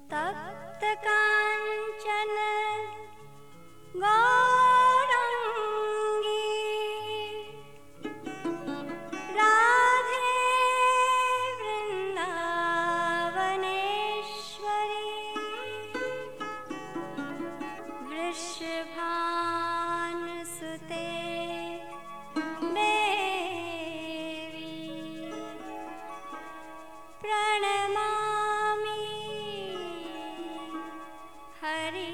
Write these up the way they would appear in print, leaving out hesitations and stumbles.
तप्त कांचन गौरांगी राधे वृंदावनेश्वरी वृषभानुसुते देवी प्रणमामि Hari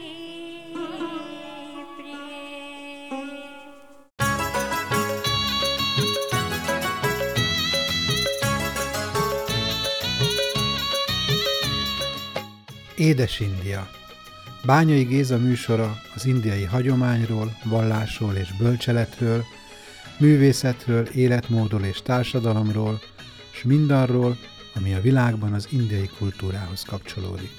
Édes India. Bányai Géza műsora az indiai hagyományról, vallásról és bölcseletről, művészetről, életmódról és társadalomról, s mindarról, ami a világban az indiai kultúrához kapcsolódik.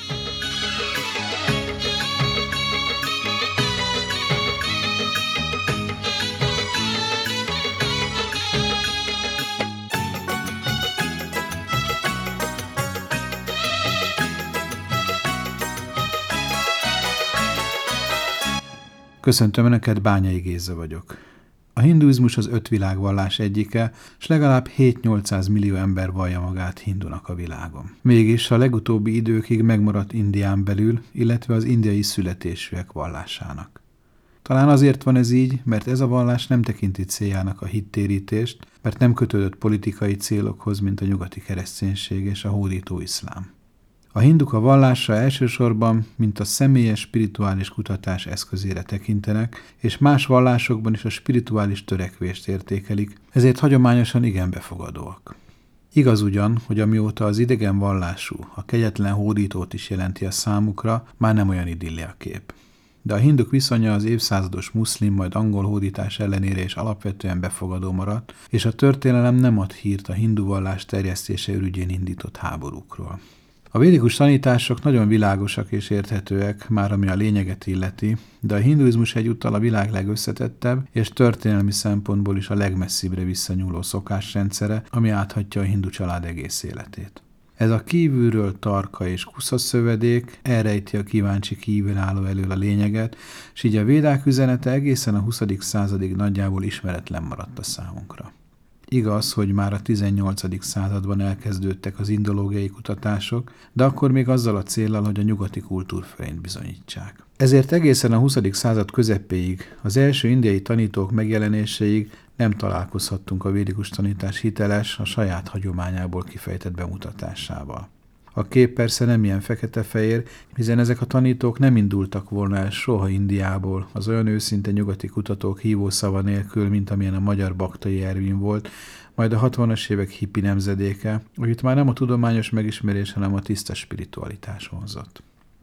Köszöntöm Önöket, Bányai Géza vagyok. A hinduizmus az 5 világvallás egyike, s legalább 7-800 millió ember vallja magát hindunak a világon. Mégis a legutóbbi időkig megmaradt Indián belül, illetve az indiai születésűek vallásának. Talán azért van ez így, mert ez a vallás nem tekinti céljának a hittérítést, mert nem kötődött politikai célokhoz, mint a nyugati kereszténység és a hódító iszlám. A hinduk a vallásra elsősorban, mint a személyes spirituális kutatás eszközére tekintenek, és más vallásokban is a spirituális törekvést értékelik, ezért hagyományosan igen befogadóak. Igaz ugyan, hogy amióta az idegen vallású, a kegyetlen hódítót is jelenti a számukra, már nem olyan idilli a kép. De a hinduk viszonya az évszázados muszlim majd angol hódítás ellenére is alapvetően befogadó maradt, és a történelem nem ad hírt a hindu vallás terjesztése ürügyén indított háborúkról. A védikus tanítások nagyon világosak és érthetőek, már ami a lényeget illeti, de a hinduizmus egyúttal a világ legösszetettebb és történelmi szempontból is a legmesszibbre visszanyúló szokásrendszere, ami áthatja a hindu család egész életét. Ez a kívülről tarka és kusza szövedék elrejti a kíváncsi kívülálló elől a lényeget, s így a védák üzenete egészen a 20. századig nagyjából ismeretlen maradt a számunkra. Igaz, hogy már a 18. században elkezdődtek az indológiai kutatások, de akkor még azzal a céllal, hogy a nyugati kultúrfölényt bizonyítsák. Ezért egészen a 20. század közepéig, az első indiai tanítók megjelenéséig nem találkozhattunk a védikus tanítás hiteles, a saját hagyományából kifejtett bemutatásával. A kép persze nem ilyen fekete-fehér, hiszen ezek a tanítók nem indultak volna el soha Indiából, az olyan őszinte nyugati kutatók hívószava nélkül, mint amilyen a magyar Baktai Ervin volt, majd a 60-as évek hippi nemzedéke, akit már nem a tudományos megismerés, hanem a tiszta spiritualitás vonzott.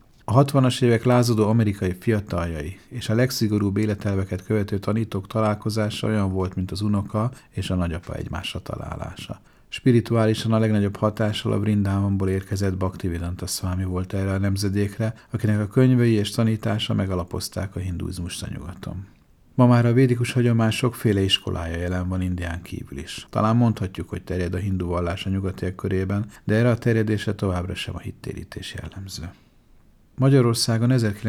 A 60-as évek lázadó amerikai fiataljai és a legszigorúbb életelveket követő tanítók találkozása olyan volt, mint az unoka és a nagyapa egymásra találása. Spirituálisan a legnagyobb hatással a Vrindávanból érkezett Bhaktivedanta Swami volt erre a nemzedékre, akinek a könyvei és tanítása megalapozták a hinduizmust a nyugaton. Ma már a védikus hagyomány sokféle iskolája jelen van Indián kívül is. Talán mondhatjuk, hogy terjed a hindu vallás a nyugatiak körében, de erre a terjedésre továbbra sem a hittérítés jellemző. Magyarországon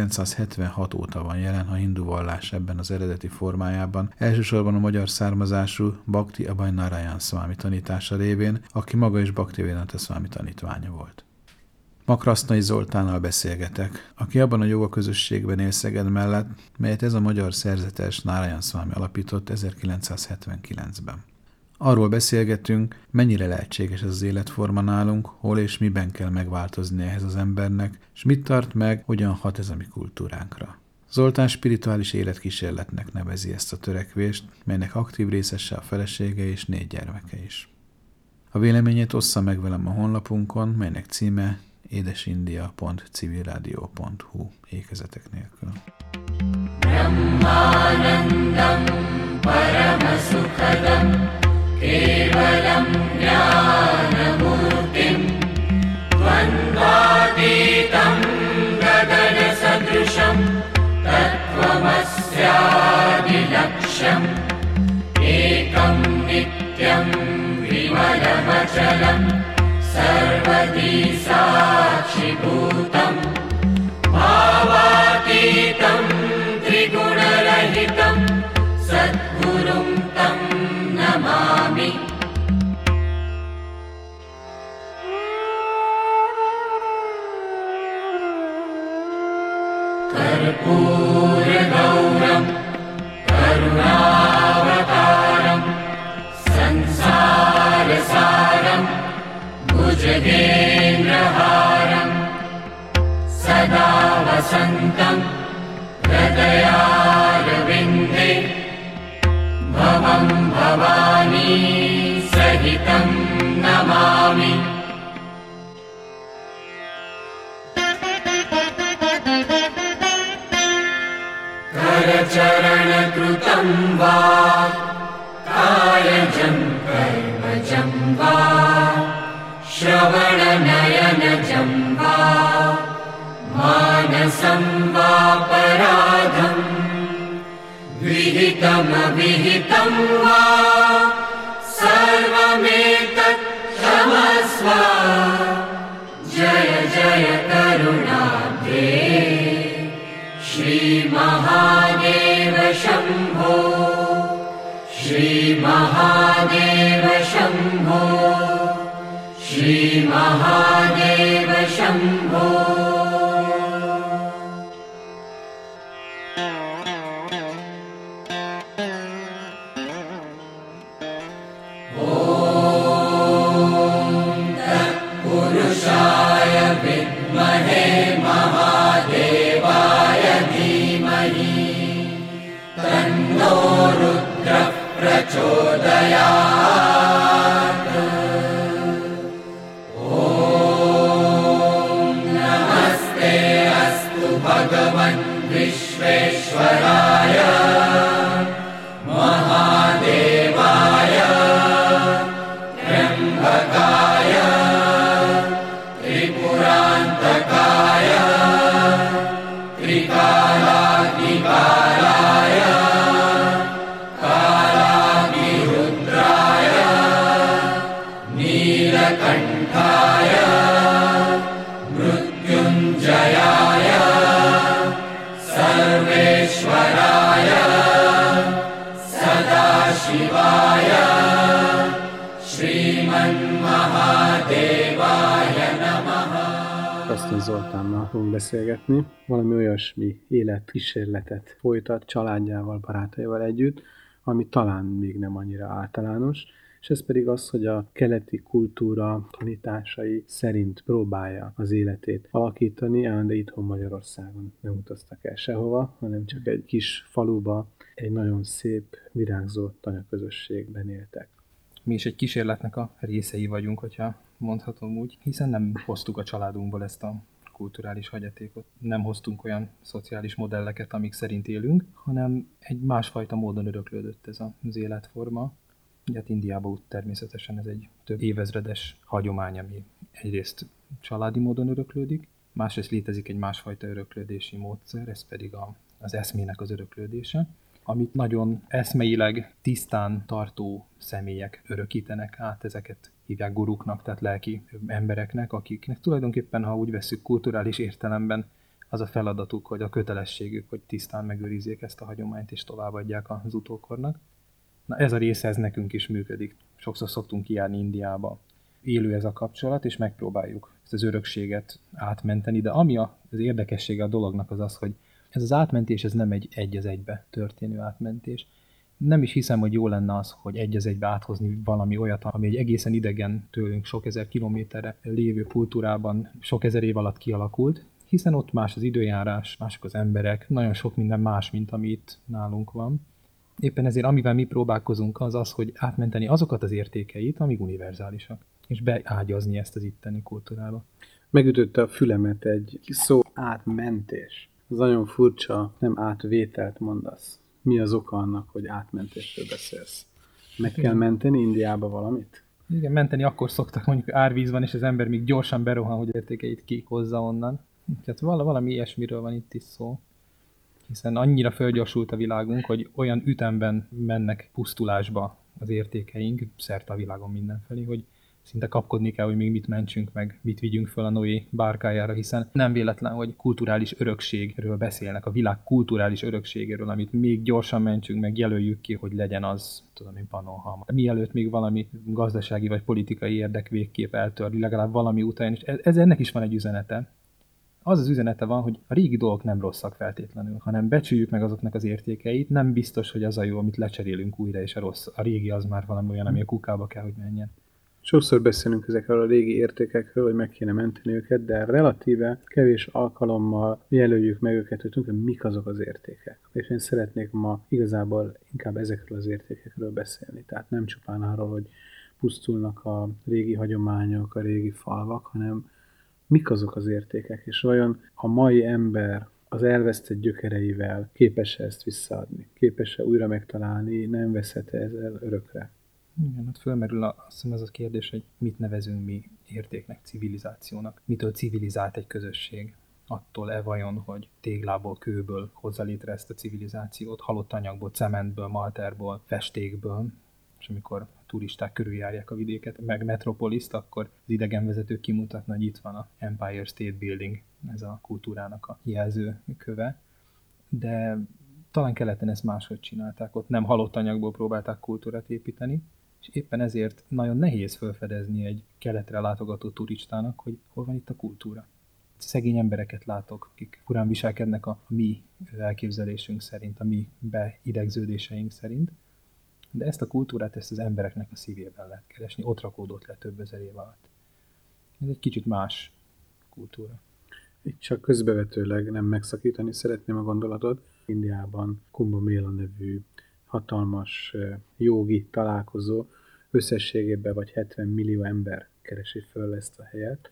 1976 óta van jelen a hindu vallás ebben az eredeti formájában, elsősorban a magyar származású Bhakti Abhay Narayan Swami tanítása révén, aki maga is Bhaktivedanta Swami tanítványa volt. Ma Krasznai Zoltánnal beszélgetek, aki abban a jóga közösségben él Szeged mellett, melyet ez a magyar szerzetes Narayan Swami alapított 1979-ben. Arról beszélgetünk, mennyire lehetséges ez az életforma nálunk, hol és miben kell megváltozni ehhez az embernek, és mit tart meg, hogyan hat ez a mi kultúránkra. Zoltán spirituális életkísérletnek nevezi ezt a törekvést, melynek aktív részese a felesége és 4 gyermeke is. A véleményét ossza meg velem a honlapunkon, melynek címe édesindia.civilradio.hu ékezetek nélkül. Brahmanandam paramasukhadam Kevalam jnanamurtim Dvandvatitam gadana sadrisham Tattvamasyadilaksham Ekam nityam vimalamachalam Sarva सर्वदी साक्षिभूतम् भावातीतं त्रिगुणरहितं सद्गुरुं तं नमामि। कर्पूरगौरं करुणावतारं संसारसारं भुजगेन्द्रहारं सदा वसन्तं हृदयारविन्दे भवं भवानी सहितं नमामि। करचरणकृतं वा कायजं कर्मजं वा श्रवणनयनजं वा मानसं वापराधं विहितमविहितं वा सर्वमेतत् क्षमस्व। जय जय करुणाब्धे श्रीमहादेव शम्भो श्रीमहादेव शम्भो श्रीमहादेव शम्भो। ॐ तत्पुरुषाय विद्महे महादेवाय धीमहि तन्नो रुद्रः प्रचोदयात्। ॐ नमस्ते अस्तु भगवन् विश्वेश्वराय महादेवाय त्र्यम्बकाय त्रिपुरान्तकाय त्रिकालाग्निकालाय कालाग्निरुद्राय नीलकण्ठाय मृत्युञ्जयाय सर्वेश्वराय सदाशिवाय श्रीमन्महादेवाय नमः। Kaszton Zoltánnal fogunk beszélgetni. Valami olyasmi életkísérletet folytat családjával, barátaival együtt, ami talán még nem annyira általános, és ez pedig az, hogy a keleti kultúra tanításai szerint próbálja az életét alakítani, de itthon Magyarországon nem utaztak el sehova, hanem csak egy kis faluba, egy nagyon szép, virágzó tanyaközösségben éltek. Mi is egy kísérletnek a részei vagyunk, hogyha mondhatom úgy, hiszen nem hoztuk a családunkból ezt a kulturális hagyatékot, nem hoztunk olyan szociális modelleket, amik szerint élünk, hanem egy másfajta módon öröklődött ez az életforma. Ugye hát Indiában természetesen ez egy több évezredes hagyomány, ami egyrészt családi módon öröklődik, másrészt létezik egy másfajta öröklődési módszer, ez pedig az eszmének az öröklődése, amit nagyon eszmeileg tisztán tartó személyek örökítenek át, ezeket hívják guruknak, tehát lelki embereknek, akiknek tulajdonképpen, ha úgy vesszük kulturális értelemben, az a feladatuk, vagy a kötelességük, hogy tisztán megőrizzék ezt a hagyományt, és továbbadják az utókornak. Na ez a része, ez nekünk is működik. Sokszor szoktunk kijárni Indiába. Élő ez a kapcsolat, és megpróbáljuk ezt az örökséget átmenteni, de ami az érdekessége a dolognak az az, hogy ez az átmentés, ez nem egy az egybe történő átmentés. Nem is hiszem, hogy jó lenne az, hogy egy az egybe áthozni valami olyat, ami egy egészen idegen tőlünk sok ezer kilométerre lévő kultúrában sok ezer év alatt kialakult, hiszen ott más az időjárás, mások az emberek, nagyon sok minden más, mint ami itt nálunk van. Éppen ezért, amivel mi próbálkozunk, az az, hogy átmenteni azokat az értékeit, amik univerzálisak, és beágyazni ezt az itteni kultúrába. Megütötte a fülemet egy szó, átmentés. Ez nagyon furcsa, nem átvételt mondasz. Mi az oka annak, hogy átmentésről beszélsz? Meg kell menteni Indiába valamit? Igen, menteni akkor szoktak, mondjuk árvíz van, és az ember még gyorsan berohan, hogy értékeit kihozza onnan. Tehát valami ilyesmiről van itt is szó. Hiszen annyira fölgyorsult a világunk, hogy olyan ütemben mennek pusztulásba az értékeink, szerte a világon mindenfelé, hogy szinte kapkodni kell, hogy még mit mentsünk meg, mit vigyünk föl a Noé bárkájára, hiszen nem véletlen, hogy kulturális örökségről beszélnek, a világ kulturális örökségéről, amit még gyorsan mentsünk meg, jelöljük ki, hogy legyen az, tudom én, Pannonhalma. Mielőtt még valami gazdasági vagy politikai érdek végképp eltör, legalább valami után, és ez ennek is van egy üzenete. Az üzenete van, hogy a régi dolgok nem rosszak feltétlenül, hanem becsüljük meg azoknak az értékeit, nem biztos, hogy az a jó, amit lecserélünk újra, és a régi az már valami olyan, ami a kukába kell, hogy menjen. Sokszor beszélünk ezekről a régi értékekről, hogy meg kéne menteni őket, de relatíve kevés alkalommal jelöljük meg őket, hogy tudjuk, mik azok az értékek. És én szeretnék ma igazából inkább ezekről az értékekről beszélni. Tehát nem csupán arról, hogy pusztulnak a régi hagyományok, a régi falvak, hanem mik azok az értékek, és vajon a mai ember az elvesztett gyökereivel képes-e ezt visszaadni, képes-e újra megtalálni, nem veszhet-e ezzel örökre. Igen, ott fölmerül azt hiszem ez a kérdés, hogy mit nevezünk mi értéknek, civilizációnak. Mitől civilizált egy közösség? Attól-e vajon, hogy téglából, kőből hozza létre ezt a civilizációt, halott anyagból, cementből, malterból, festékből, és amikor a turisták körüljárják a vidéket, meg Metropoliszt, akkor az idegenvezetők kimutatnak, hogy itt van a Empire State Building, ez a kultúrának a jelzőköve. De talán keleten ezt máshogy csinálták, ott nem halott anyagból próbálták kultúrát építeni, és éppen ezért nagyon nehéz felfedezni egy keletre látogató turistának, hogy hol van itt a kultúra. Szegény embereket látok, akik furán viselkednek a mi elképzelésünk szerint, a mi beidegződéseink szerint, de ezt a kultúrát, ezt az embereknek a szívében lehet keresni, ott rakódott le több ezer év alatt. Ez egy kicsit más kultúra. Itt csak közbevetőleg nem megszakítani szeretném a gondolatot. Indiában Kumbh Mela nevű hatalmas jógi találkozó, összességében vagy 70 millió ember keresi föl ezt a helyet.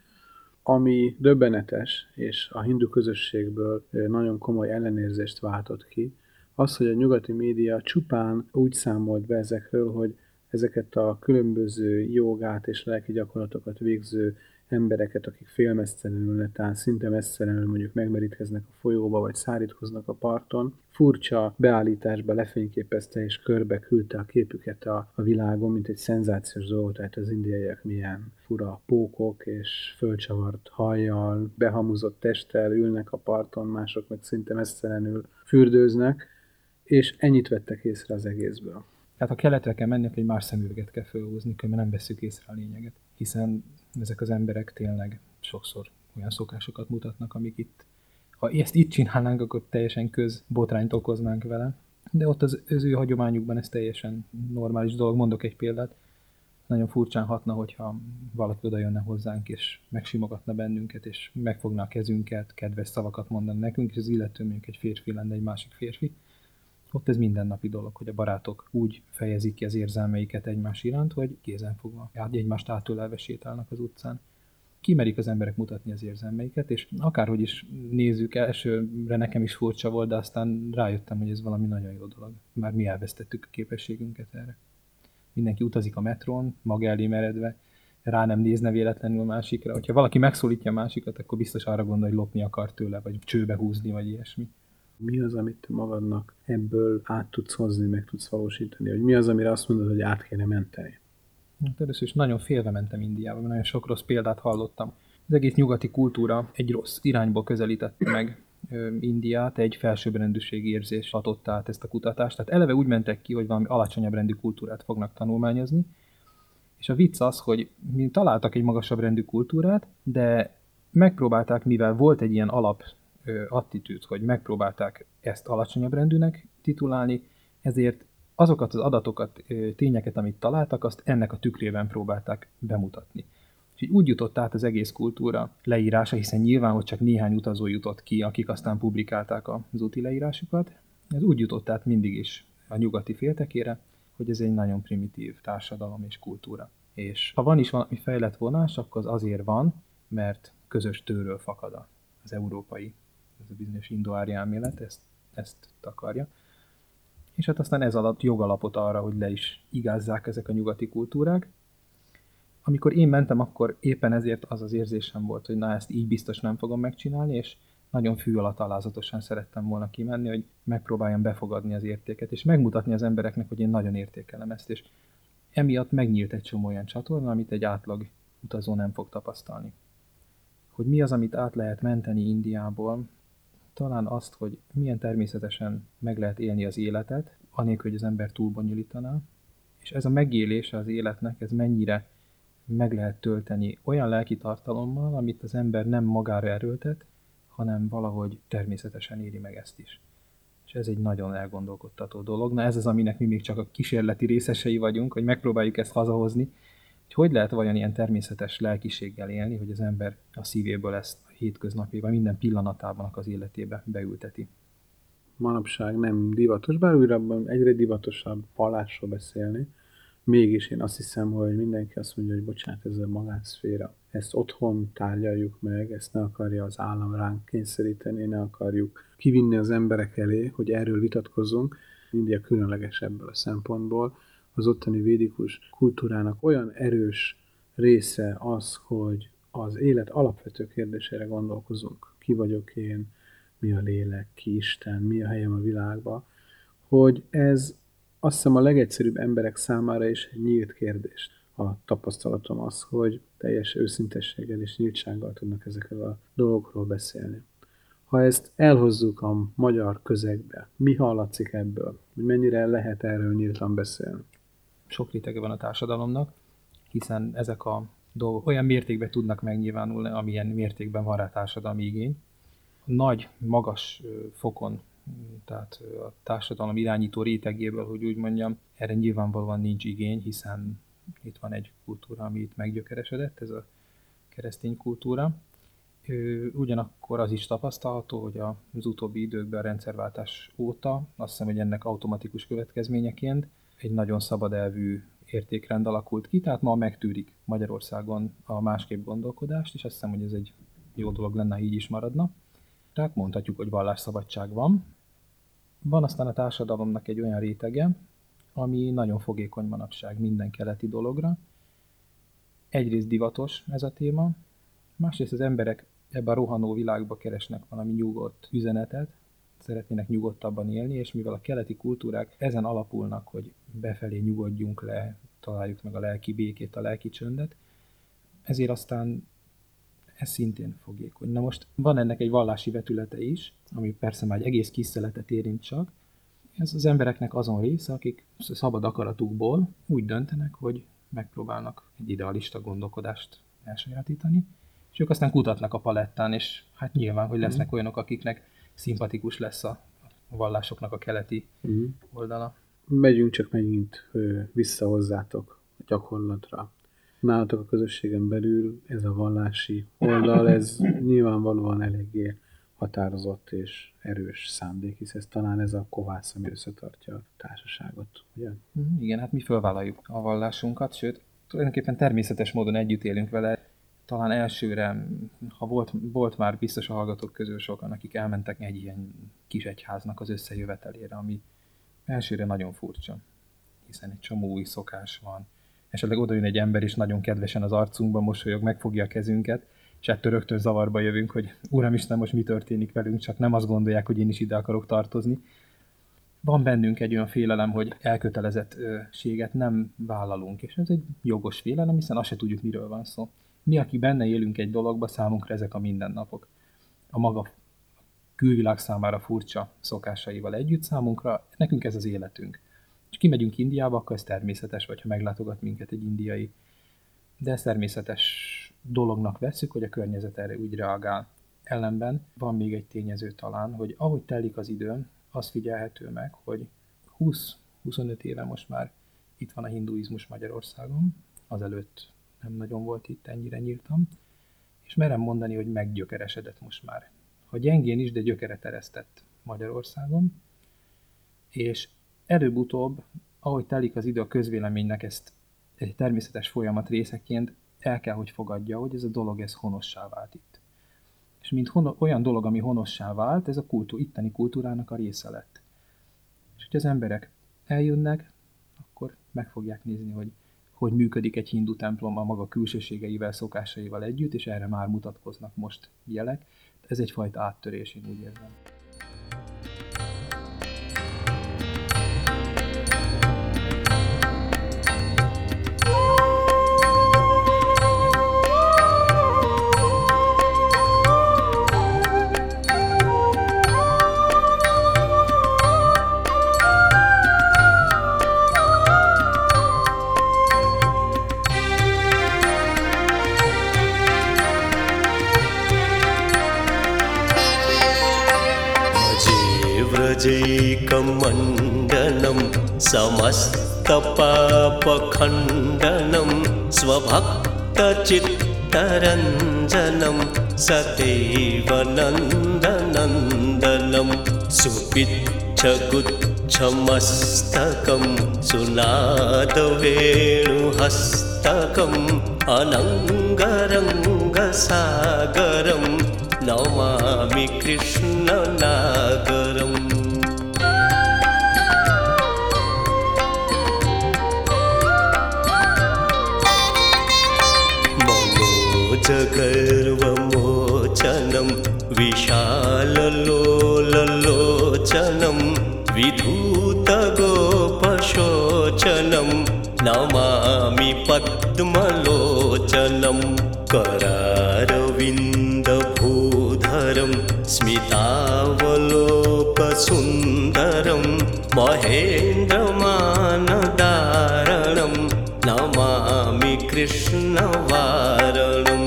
Ami döbbenetes, és a hindu közösségből nagyon komoly ellenérzést váltott ki, az, hogy a nyugati média csupán úgy számolt be ezekről, hogy ezeket a különböző jogát és lelki gyakorlatokat végző embereket, akik félmeztelenül, netán szinte meztelenül mondjuk megmerítkeznek a folyóba, vagy szárítkoznak a parton, furcsa beállításba lefényképezte és körbe küldte a képüket a világon, mint egy szenzációs dolgot, tehát az indiaiak milyen fura pókok és fölcsavart hajjal, behamuzott testtel ülnek a parton, mások meg szinte meztelenül fürdőznek, és ennyit vettek észre az egészből. Tehát ha keletre kell menni, akkor egy más szemüveget kell felhúzni, mert nem vesszük észre a lényeget. Hiszen ezek az emberek tényleg sokszor olyan szokásokat mutatnak, amik itt, ha ezt itt csinálnánk, akkor teljesen közbotrányt okoznánk vele. De ott az ő hagyományukban ez teljesen normális dolog. Mondok egy példát. Nagyon furcsán hatna, hogyha valaki oda jönne hozzánk, és megsimogatna bennünket, és megfogna a kezünket, kedves szavakat mondani nekünk, és az illető mondjuk egy férfi lenne, egy másik férfi. Ott ez mindennapi dolog, hogy a barátok úgy fejezik ki az érzelmeiket egymás iránt, hogy kézenfogva egymást átölelve sétálnak az utcán. Kimerik az emberek mutatni az érzelmeiket, és akárhogy is nézzük, elsőre nekem is furcsa volt, de aztán rájöttem, hogy ez valami nagyon jó dolog. Már mi elvesztettük a képességünket erre. Mindenki utazik a metrón, maga elé meredve, rá nem nézne véletlenül a másikra. Hogyha valaki megszólítja a másikat, akkor biztos arra gondol, hogy lopni akar tőle, vagy csőbe húzni, vagy ilyesmi. Mi az, amit te magadnak ebből át tudsz hozni, meg tudsz valósítani? Hogy mi az, amire azt mondod, hogy át kéne menteni? Először is nagyon félve mentem Indiába, mert nagyon sok rossz példát hallottam. Az egész nyugati kultúra egy rossz irányból közelítette meg Indiát, egy felsőbbrendűségi érzés adott át ezt a kutatást. Tehát eleve úgy mentek ki, hogy valami alacsonyabb rendű kultúrát fognak tanulmányozni, és a vicc az, hogy mi találtak egy magasabb rendű kultúrát, de megpróbálták, mivel volt egy ilyen alap attitűd, hogy megpróbálták ezt alacsonyabb rendűnek titulálni, ezért azokat az adatokat, tényeket, amit találtak, azt ennek a tükrében próbálták bemutatni. És így úgy jutott át az egész kultúra leírása, hiszen nyilván, hogy csak néhány utazó jutott ki, akik aztán publikálták az úti leírásukat, ez úgy jutott át mindig is a nyugati féltekére, hogy ez egy nagyon primitív társadalom és kultúra. És ha van is valami fejlett vonás, akkor az azért van, mert közös tőről fakad az európai, ez a bizonyos indo-árja elmélet, ezt takarja. És hát aztán ez alatt jogalapot arra, hogy le is igázzák ezek a nyugati kultúrák. Amikor én mentem, akkor éppen ezért az az érzésem volt, hogy na, ezt így biztos nem fogom megcsinálni, és nagyon fű alatt alázatosan szerettem volna kimenni, hogy megpróbáljam befogadni az értéket, és megmutatni az embereknek, hogy én nagyon értékelem ezt. És Emiatt megnyílt egy csomó olyan csatorna, amit egy átlag utazó nem fog tapasztalni. Hogy mi az, amit át lehet menteni Indiából, talán azt, hogy milyen természetesen meg lehet élni az életet, anélkül, hogy az ember túlbonyolítaná, és ez a megélése az életnek, ez mennyire meg lehet tölteni olyan lelki tartalommal, amit az ember nem magára erőltet, hanem valahogy természetesen éli meg ezt is. És ez egy nagyon elgondolkodtató dolog. Na ez az, aminek mi még csak a kísérleti részesei vagyunk, hogy megpróbáljuk ezt hazahozni, hogy lehet vajon ilyen természetes lelkiséggel élni, hogy az ember a szívéből ezt a hétköznapjában, minden pillanatában az életébe beülteti. Manapság nem divatos, bár újra egyre divatosabb vallásról beszélni. Mégis én azt hiszem, hogy mindenki azt mondja, hogy bocsánat, ez a magánszféra. Ezt otthon tárgyaljuk meg, ezt ne akarja az állam ránk kényszeríteni, ne akarjuk kivinni az emberek elé, hogy erről vitatkozzunk. India különleges ebből a szempontból. Az ottani védikus kultúrának olyan erős része az, hogy az élet alapvető kérdésére gondolkozunk. Ki vagyok én, mi a lélek, ki Isten, mi a helyem a világban, hogy ez azt hiszem a legegyszerűbb emberek számára is egy nyílt kérdés. A tapasztalatom az, hogy teljes őszintességgel és nyíltsággal tudnak ezekről a dolgokról beszélni. Ha ezt elhozzuk a magyar közegbe, mi hallatszik ebből? Hogy mennyire lehet erről nyíltan beszélni? Sok rétege van a társadalomnak, hiszen ezek a dolgok olyan mértékben tudnak megnyilvánulni, amilyen mértékben van rá társadalmi igény. Nagy, magas fokon, tehát a társadalom irányító rétegéből, hogy úgy mondjam, erre nyilvánvalóan nincs igény, hiszen itt van egy kultúra, ami itt meggyökeresedett, ez a keresztény kultúra. Ugyanakkor az is tapasztalható, hogy az utóbbi időkben a rendszerváltás óta, azt hiszem, hogy ennek automatikus következményeként egy nagyon szabad elvű értékrend alakult ki, tehát ma megtűrik Magyarországon a másképp gondolkodást, és azt hiszem, hogy ez egy jó dolog lenne, ha így is maradna. Tehát mondhatjuk, hogy vallásszabadság van. Van aztán a társadalomnak egy olyan rétege, ami nagyon fogékony manapság minden keleti dologra. Egyrészt divatos ez a téma, másrészt az emberek ebben a rohanó világban keresnek valami nyugodt üzenetet, szeretnének nyugodtabban élni, és mivel a keleti kultúrák ezen alapulnak, hogy befelé nyugodjunk le, találjuk meg a lelki békét, a lelki csöndet, ezért aztán ez szintén fogékony. Na most van ennek egy vallási vetülete is, ami persze már egy egész kis szeletet érint csak. Ez az embereknek azon része, akik szabad akaratukból úgy döntenek, hogy megpróbálnak egy idealista gondolkodást elsajátítani, és ők aztán kutatnak a palettán, és hát nyilván, hogy lesznek olyanok, akiknek szimpatikus lesz a vallásoknak a keleti oldala. Megyünk csak megint vissza hozzátok a gyakorlatra. Nálatok a közösségen belül ez a vallási oldal, ez nyilvánvalóan eléggé határozott és erős szándék, hisz ez talán ez a kovász, ami összetartja a társaságot, ugye? Igen, hát mi fölvállaljuk a vallásunkat, sőt, tulajdonképpen természetes módon együtt élünk vele. Talán elsőre, ha volt már biztos a hallgatók közül sokan, akik elmentek egy ilyen kis egyháznak az összejövetelére, ami elsőre nagyon furcsa, hiszen egy csomó új szokás van. Esetleg oda jön egy ember, és nagyon kedvesen az arcunkban mosolyog, megfogja a kezünket, és ettől rögtön zavarba jövünk, hogy Uramisten, most mi történik velünk, csak nem azt gondolják, hogy én is ide akarok tartozni. Van bennünk egy olyan félelem, hogy elkötelezettséget nem vállalunk, és ez egy jogos félelem, hiszen azt se tudjuk, miről van szó. Mi, aki benne élünk egy dologba, számunkra ezek a mindennapok. A maga külvilág számára furcsa szokásaival együtt számunkra, nekünk ez az életünk. És kimegyünk Indiába, akkor ez természetes, vagy ha meglátogat minket egy indiai. De ez természetes dolognak vesszük, hogy a környezet erre úgy reagál. Ellenben van még egy tényező talán, hogy ahogy telik az idő, az figyelhető meg, hogy 20-25 éve most már itt van a hinduizmus Magyarországon, azelőtt nem nagyon volt itt ennyire nyíltan, és merem mondani, hogy meggyökeresedett most már. Ha gyengén is, de gyökeret eresztett Magyarországon, és előbb-utóbb, ahogy telik az idő, a közvéleménynek ezt egy természetes folyamat részeként el kell, hogy fogadja, hogy ez a dolog ez honossá vált itt. És mint olyan dolog, ami honossá vált, ez a itteni kultúrának a része lett. És hogy az emberek eljönnek, akkor meg fogják nézni, hogy működik egy hindu templom a maga külsőségeivel, szokásaival együtt, és erre már mutatkoznak most jelek. Ez egyfajta áttörés, én úgy érzem. पङ्कजैकमण्डनं समस्तपापखण्डनं स्वभक्तचित्तरञ्जनं सदैव नन्दनन्दनं सुपिच्छगुच्छमस्तकं सुनादवेणुहस्तकम् अनङ्गरङ्गसागरं नमामि कृष्णनागरम् मनोजगर्वमोचनं विशाललोललोचनं विधूतगोपशोचनं नमामि पद्मलोचनं करारविन्दभूधरं स्मितावलोकसुन्दरं महेन्द्रमानदारणं नमामि कृष्णवारणम्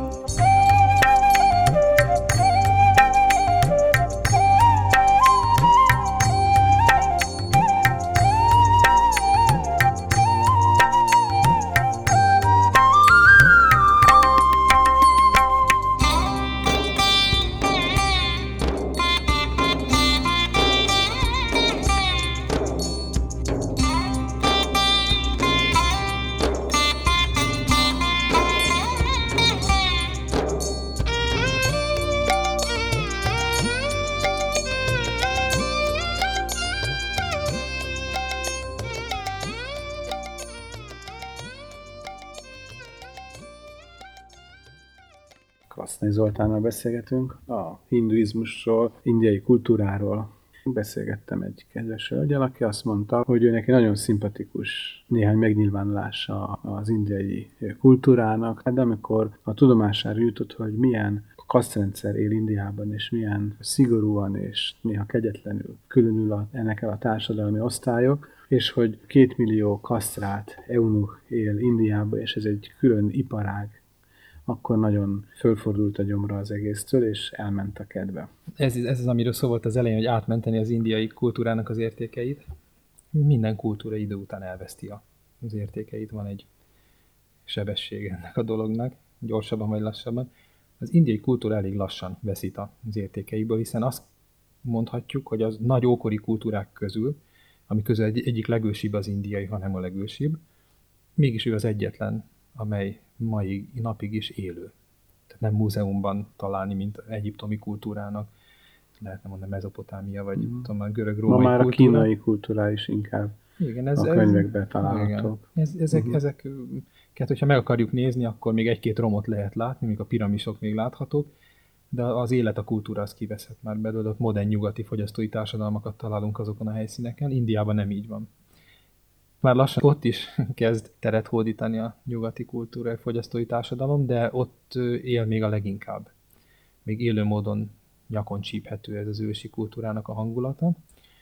Krasznai Zoltánnal beszélgetünk a hinduizmusról, indiai kultúráról. Beszélgettem egy kedves hölgyel, aki azt mondta, hogy ő neki nagyon szimpatikus néhány megnyilvánulása az indiai kultúrának, de amikor a tudomására jutott, hogy milyen kasztrendszer él Indiában, és milyen szigorúan és néha kegyetlenül különül ennek el a társadalmi osztályok, és hogy 2 millió kasztrált eunuch él Indiában, és ez egy külön iparág, akkor nagyon fölfordult a gyomra az egésztől, és elment a kedve. Ez az, amiről szó volt az elején, hogy átmenteni az indiai kultúrának az értékeit. Minden kultúra idő után elveszti az értékeit. Van egy sebesség ennek a dolognak, gyorsabban vagy lassabban. Az indiai kultúra elég lassan veszít az értékeiből, hiszen azt mondhatjuk, hogy az nagy ókori kultúrák közül, ami közül egyik legősibb az indiai, hanem a legősibb, mégis ő az egyetlen, amely mai napig is élő. Tehát nem múzeumban találni, mint egyiptomi kultúrának, lehetne mondani Mezopotámia, vagy tudom, a görög-római ma már kultúra. A kínai kultúra is inkább igen, a könyvekben találhatók. Ezeket, hogyha meg akarjuk nézni, akkor még egy-két romot lehet látni, még a piramisok még láthatók, de az élet, a kultúra az kiveszett már belőle, ott modern nyugati fogyasztói társadalmakat találunk azokon a helyszíneken. Indiában nem így van. Már lassan ott is kezd teret hódítani a nyugati kultúra, fogyasztói társadalom, de ott él még a leginkább. Még élő módon nyakon csíphető ez az ősi kultúrának a hangulata.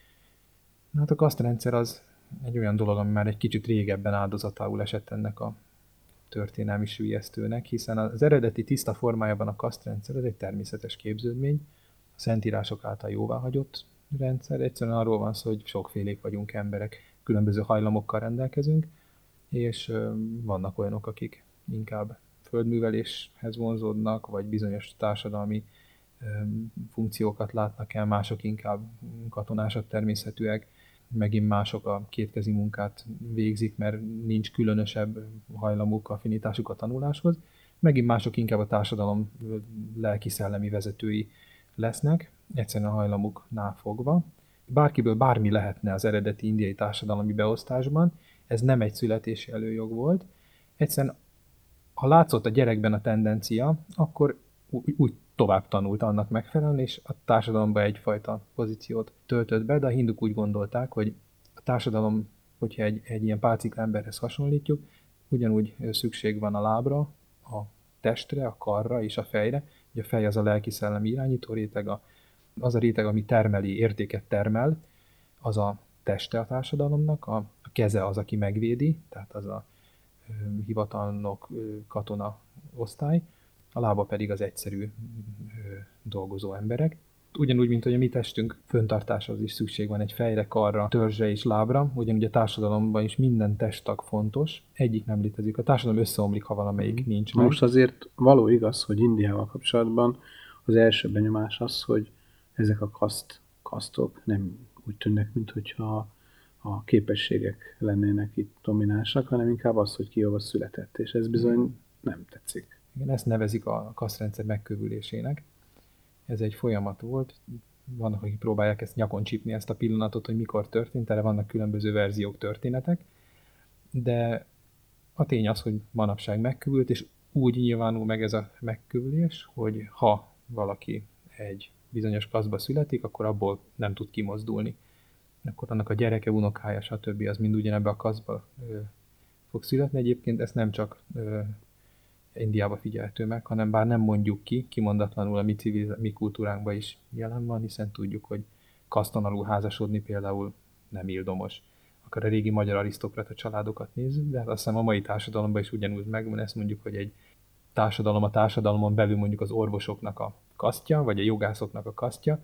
Hát a kasztrendszer az egy olyan dolog, ami már egy kicsit régebben áldozatául esett ennek a történelmi süllyesztőnek, hiszen az eredeti tiszta formájában a kasztrendszer az egy természetes képződmény, a szentírások által jóváhagyott rendszer. Egyszerűen arról van szó, hogy sokfélék vagyunk emberek, különböző hajlamokkal rendelkezünk, és vannak olyanok, akik inkább földműveléshez vonzódnak, vagy bizonyos társadalmi funkciókat látnak el, mások inkább katonásabb természetűek, megint mások a kétkezi munkát végzik, mert nincs különösebb hajlamuk, affinitásuk a tanuláshoz, megint mások inkább a társadalom lelki-szellemi vezetői lesznek, egyszerűen a hajlamuknál fogva. Bárkiből bármi lehetne az eredeti indiai társadalmi beosztásban, ez nem egy születési előjog volt. Egyszerűen, ha látszott a gyerekben a tendencia, akkor úgy tovább tanult annak megfelelően, és a társadalomban egyfajta pozíciót töltött be, de a hinduk úgy gondolták, hogy a társadalom, hogyha egy ilyen pálcika emberhez hasonlítjuk, ugyanúgy szükség van a lábra, a testre, a karra és a fejre. Ugye a fej az a lelki-szellemi irányító réteg, az a réteg, ami termeli, értéket termel, az a teste a társadalomnak, a keze az, aki megvédi, tehát az a hivatalnok, katona osztály, a lába pedig az egyszerű dolgozó emberek. Ugyanúgy, mint hogy a mi testünk föntartásához is szükség van egy fejre, karra, törzsre és lábra, ugyanúgy a társadalomban is minden testtag fontos, egyik nem létezik. A társadalom összeomlik, ha valamelyik nincs meg. Most azért való igaz, hogy Indiával kapcsolatban az első benyomás az, hogy ezek a kasztok nem úgy tűnnek, mintha a képességek lennének itt dominánsak, hanem inkább az, hogy ki hova született, és ez bizony nem tetszik. Igen, ezt nevezik a kasztrendszer megkövülésének. Ez egy folyamat volt. Vannak, akik próbálják ezt nyakon csípni, ezt a pillanatot, hogy mikor történt, erre vannak különböző verziók, történetek, de a tény az, hogy manapság megkövült, és úgy nyilvánul meg ez a megkövülés, hogy ha valaki egy bizonyos kasztba születik, akkor abból nem tud kimozdulni. Akkor annak a gyereke, unokája, stb. Az mind ugyanebbe a kasztba fog születni. Egyébként ezt nem csak Indiába figyelhető meg, hanem bár nem mondjuk ki, kimondatlanul a mi kultúránkban is jelen van, hiszen tudjuk, hogy kaszton alul házasodni például nem ildomos. Akár a régi magyar arisztokrata családokat nézzük, de azt hiszem a mai társadalomban is ugyanúgy megvan, ezt mondjuk, hogy egy társadalom a társadalomon belül mondjuk az orvosoknak a kasztja, vagy a jogászoknak a kasztja,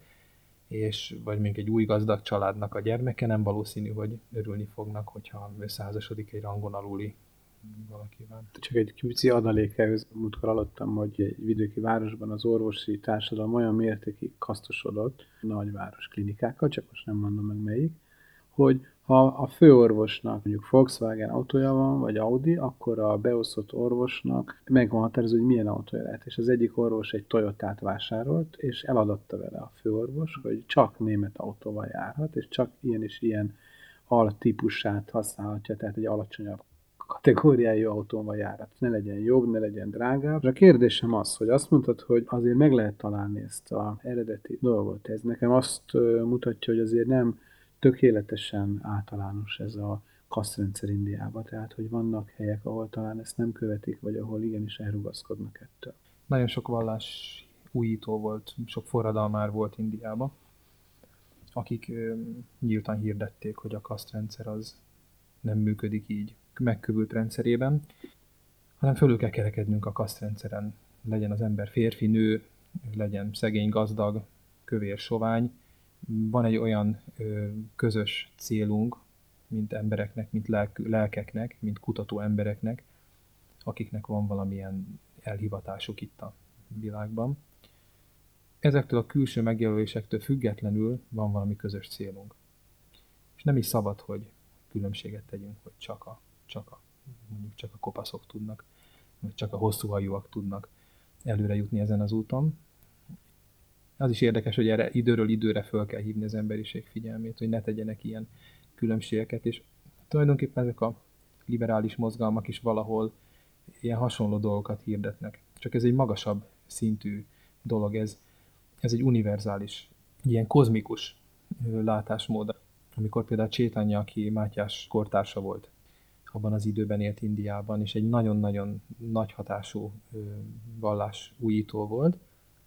és vagy mondjuk egy új gazdag családnak a gyermeke, nem valószínű, hogy örülni fognak, hogyha összeházasodik egy rangon aluli valakivel. Csak egy pici adalékhez múltkor hallottam, hogy egy vidéki városban az orvosi társadalom olyan mértékig kasztosodott, nagyváros klinikákkal, csak most nem mondom meg melyik, hogy ha a főorvosnak mondjuk Volkswagen autója van, vagy Audi, akkor a beosztott orvosnak meg van határozva, hogy milyen autója lehet. És az egyik orvos egy Toyotát vásárolt, és eladatta vele a főorvos, hogy csak német autóval járhat, és csak ilyen és ilyen altípusát használhatja, tehát egy alacsonyabb kategóriájú autóval járhat. Ne legyen jobb, ne legyen drágább. És a kérdésem az, hogy azt mondtad, hogy azért meg lehet találni ezt az eredeti dolgot. Ez nekem azt mutatja, hogy azért nem tökéletesen általános ez a kasztrendszer Indiában, tehát hogy vannak helyek, ahol talán ezt nem követik, vagy ahol igenis elrugaszkodnak ettől. Nagyon sok vallás újító volt, sok forradalmár volt Indiában, akik nyíltan hirdették, hogy a kasztrendszer az nem működik így megkövült rendszerében, hanem fölül kell kerekednünk a kasztrendszeren. Legyen az ember férfi, nő, legyen szegény, gazdag, kövér, sovány. Van egy olyan közös célunk, mint embereknek, mint lelkeknek, mint kutató embereknek, akiknek van valamilyen elhivatásuk itt a világban. Ezektől a külső megjelölésektől függetlenül van valami közös célunk. És nem is szabad, hogy különbséget tegyünk, hogy csak a kopaszok tudnak, vagy csak a hosszúhajúak tudnak előre jutni ezen az úton. Az is érdekes, hogy erre időről időre föl kell hívni az emberiség figyelmét, hogy ne tegyenek ilyen különbségeket, és tulajdonképpen ezek a liberális mozgalmak is valahol ilyen hasonló dolgokat hirdetnek. Csak ez egy magasabb szintű dolog, ez egy univerzális, ilyen kozmikus látásmód. Amikor például Chaitanya, aki Mátyás kortársa volt, abban az időben élt Indiában, és egy nagyon-nagyon nagy hatású vallás újító volt,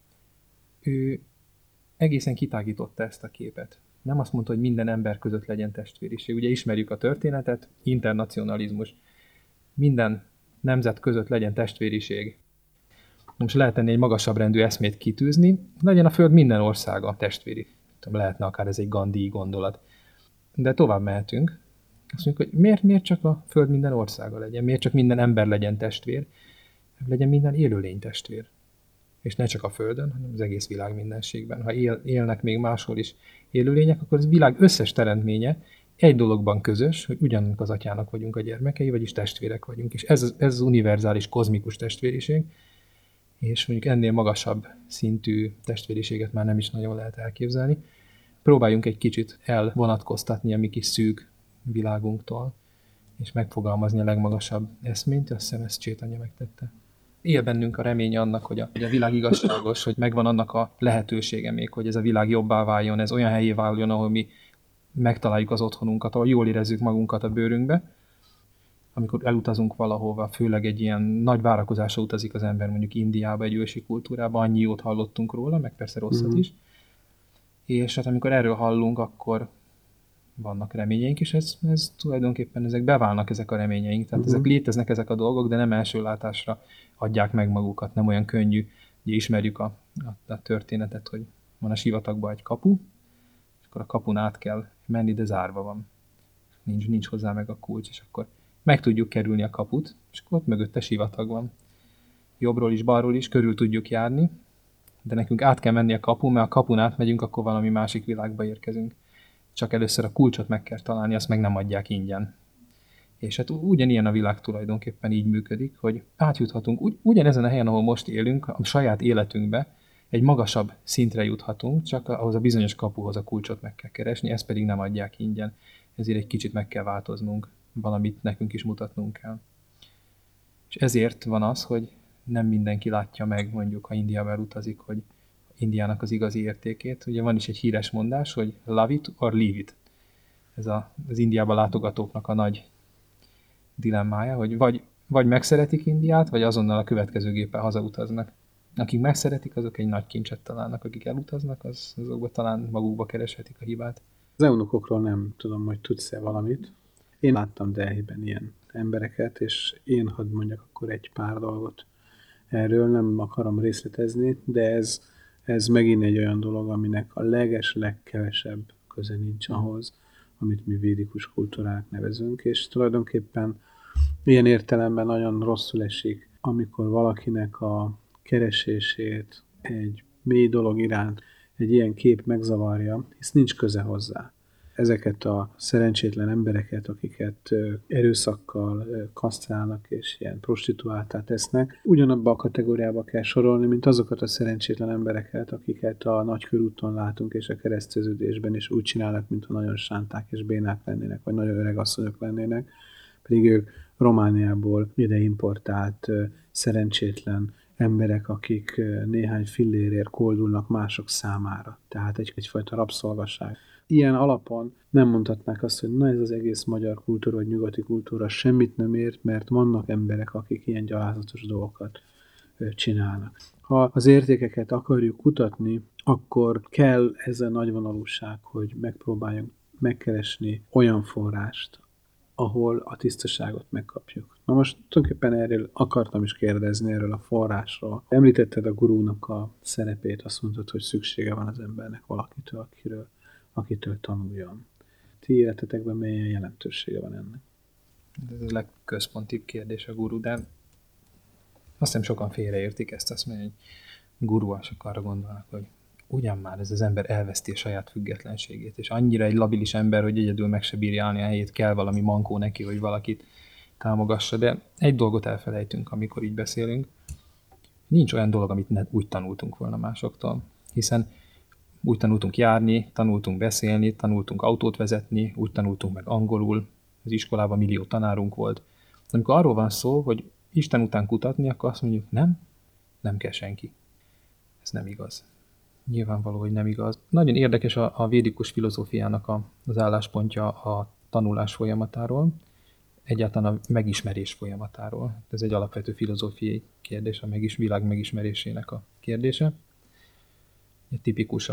ő egészen kitágította ezt a képet. Nem azt mondta, hogy minden ember között legyen testvériség. Ugye ismerjük a történetet, internacionalizmus. Minden nemzet között legyen testvériség. Most lehet ennél egy magasabb rendű eszmét kitűzni, legyen a Föld minden országa testvéri. Lehetne akár ez egy Gandhi gondolat. De tovább mehetünk. Azt mondjuk, hogy miért csak a Föld minden országa legyen? Miért csak minden ember legyen testvér? Legyen minden élőlény testvér. És ne csak a Földön, hanem az egész világ mindenségben. Ha élnek még máshol is élőlények, akkor az világ összes teremtménye egy dologban közös, hogy ugyanannak az atyának vagyunk a gyermekei, vagyis testvérek vagyunk. És ez az univerzális, kozmikus testvériség. És mondjuk ennél magasabb szintű testvériséget már nem is nagyon lehet elképzelni. Próbáljunk egy kicsit elvonatkoztatni a mi kis szűk világunktól, és megfogalmazni a legmagasabb eszményt, azt hiszem ezt Chaitanya megtette. Él bennünk a remény annak, hogy a világ igazságos, hogy megvan annak a lehetősége még, hogy ez a világ jobbá váljon, ez olyan helyé váljon, ahol mi megtaláljuk az otthonunkat, ahol jól érezzük magunkat a bőrünkbe. Amikor elutazunk valahova, főleg egy ilyen nagy várakozásra utazik az ember, mondjuk Indiába, egy ősi kultúrába, annyi jót hallottunk róla, meg persze rosszat is. És hát amikor erről hallunk, akkor vannak reményeink, és ez tulajdonképpen ezek beválnak ezek a reményeink. Tehát ezek léteznek ezek a dolgok, de nem első látásra adják meg magukat, nem olyan könnyű. Ugye ismerjük a történetet, hogy van a sivatagban egy kapu, és akkor a kapun át kell menni, de zárva van. Nincs hozzá meg a kulcs, és akkor meg tudjuk kerülni a kaput, és akkor ott mögötte sivatag van. Jobbról is, balról is körül tudjuk járni, de nekünk át kell menni a kapun, mert a kapun átmegyünk, akkor valami másik világba érkezünk. Csak először a kulcsot meg kell találni, azt meg nem adják ingyen. És hát ugyanilyen a világ tulajdonképpen így működik, hogy átjuthatunk ugyanezen a helyen, ahol most élünk, a saját életünkbe, egy magasabb szintre juthatunk, csak ahhoz a bizonyos kapuhoz a kulcsot meg kell keresni, ezt pedig nem adják ingyen. Ezért egy kicsit meg kell változnunk, valamit nekünk is mutatnunk kell. És ezért van az, hogy nem mindenki látja meg, mondjuk, ha Indiába elutazik, hogy Indiának az igazi értékét. Ugye van is egy híres mondás, hogy love it or leave it. Ez az Indiába látogatóknak a nagy dilemmája, hogy vagy megszeretik Indiát, vagy azonnal a következő géppel hazautaznak. Akik megszeretik, azok egy nagy kincset találnak, akik elutaznak, azokban talán magukba kereshetik a hibát. Az eunukokról nem tudom, hogy tudsz-e valamit. Én láttam Delhiben ilyen embereket, és én hadd mondjak akkor egy pár dolgot erről, nem akarom részletezni, de ez megint egy olyan dolog, aminek a legkevesebb köze nincs ahhoz, amit mi védikus kultúrák nevezünk, és tulajdonképpen ilyen értelemben nagyon rosszul esik, amikor valakinek a keresését egy mély dolog iránt egy ilyen kép megzavarja, hisz nincs köze hozzá. Ezeket a szerencsétlen embereket, akiket erőszakkal kasztrálnak és ilyen prostituáltá tesznek, ugyanabba a kategóriába kell sorolni, mint azokat a szerencsétlen embereket, akiket a Nagykörúton látunk és a kereszteződésben is úgy csinálnak, mintha nagyon sánták és bénák lennének, vagy nagyon öreg asszonyok lennének, pedig ők Romániából ide importált szerencsétlen emberek, akik néhány fillérért koldulnak mások számára. Tehát egyfajta rabszolgaság. Ilyen alapon nem mondhatnák azt, hogy na ez az egész magyar kultúra vagy nyugati kultúra semmit nem ért, mert vannak emberek, akik ilyen gyalázatos dolgokat csinálnak. Ha az értékeket akarjuk kutatni, akkor kell ez a nagyvonalúság, hogy megpróbáljunk megkeresni olyan forrást, ahol a tisztaságot megkapjuk. Na most tulajdonképpen erről akartam is kérdezni, erről a forrásról. Említetted a gurúnak a szerepét, azt mondtad, hogy szüksége van az embernek valakitől, akitől tanuljon. Ti életetekben milyen jelentősége van ennek? Ez a legközpontibb kérdés a guru, de azt hiszem sokan félreértik ezt, azt mondja, hogy guruások arra gondolnak, hogy ugyan már ez az ember elveszti a saját függetlenségét, és annyira egy labilis ember, hogy egyedül meg se bírja állni a helyét, kell valami mankó neki, hogy valakit támogassa, de egy dolgot elfelejtünk, amikor így beszélünk. Nincs olyan dolog, amit úgy tanultunk volna másoktól, hiszen úgy tanultunk járni, tanultunk beszélni, tanultunk autót vezetni, úgy tanultunk meg angolul, az iskolában millió tanárunk volt. Amikor arról van szó, hogy Isten után kutatni, akkor azt mondjuk, nem kell senki. Ez nem igaz. Nyilvánvaló, hogy nem igaz. Nagyon érdekes a védikus filozófiának az álláspontja a tanulás folyamatáról, egyáltalán a megismerés folyamatáról. Ez egy alapvető filozófiai kérdés, a világ megismerésének a kérdése. Tipikus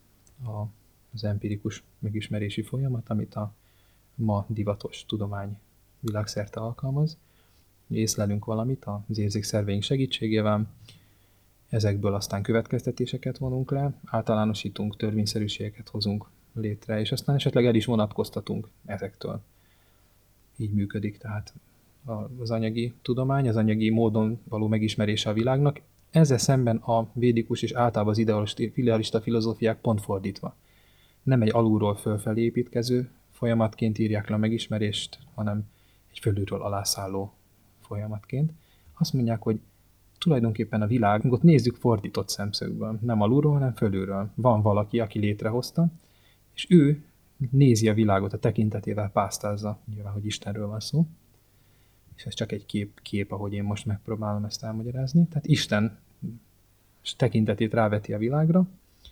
az empirikus megismerési folyamat, amit a ma divatos tudomány világszerte alkalmaz. Észlelünk valamit az érzékszerveink segítségével, ezekből aztán következtetéseket vonunk le, általánosítunk, törvényszerűségeket hozunk létre, és aztán esetleg el is vonatkoztatunk ezektől. Így működik tehát az anyagi tudomány, az anyagi módon való megismerése a világnak. Ezzel szemben a védikus és általában az idealista filozófiák pont fordítva. Nem egy alulról fölfelé építkező folyamatként írják le a megismerést, hanem egy fölülről alászálló folyamatként. Azt mondják, hogy tulajdonképpen a világot nézzük fordított szemszögből. Nem alulról, hanem fölülről. Van valaki, aki létrehozta, és ő nézi a világot, a tekintetével pásztázza, nyilván, hogy Istenről van szó. És ez csak egy kép, ahogy én most megpróbálom ezt elmagyarázni. Tehát Isten tekintetét ráveti a világra,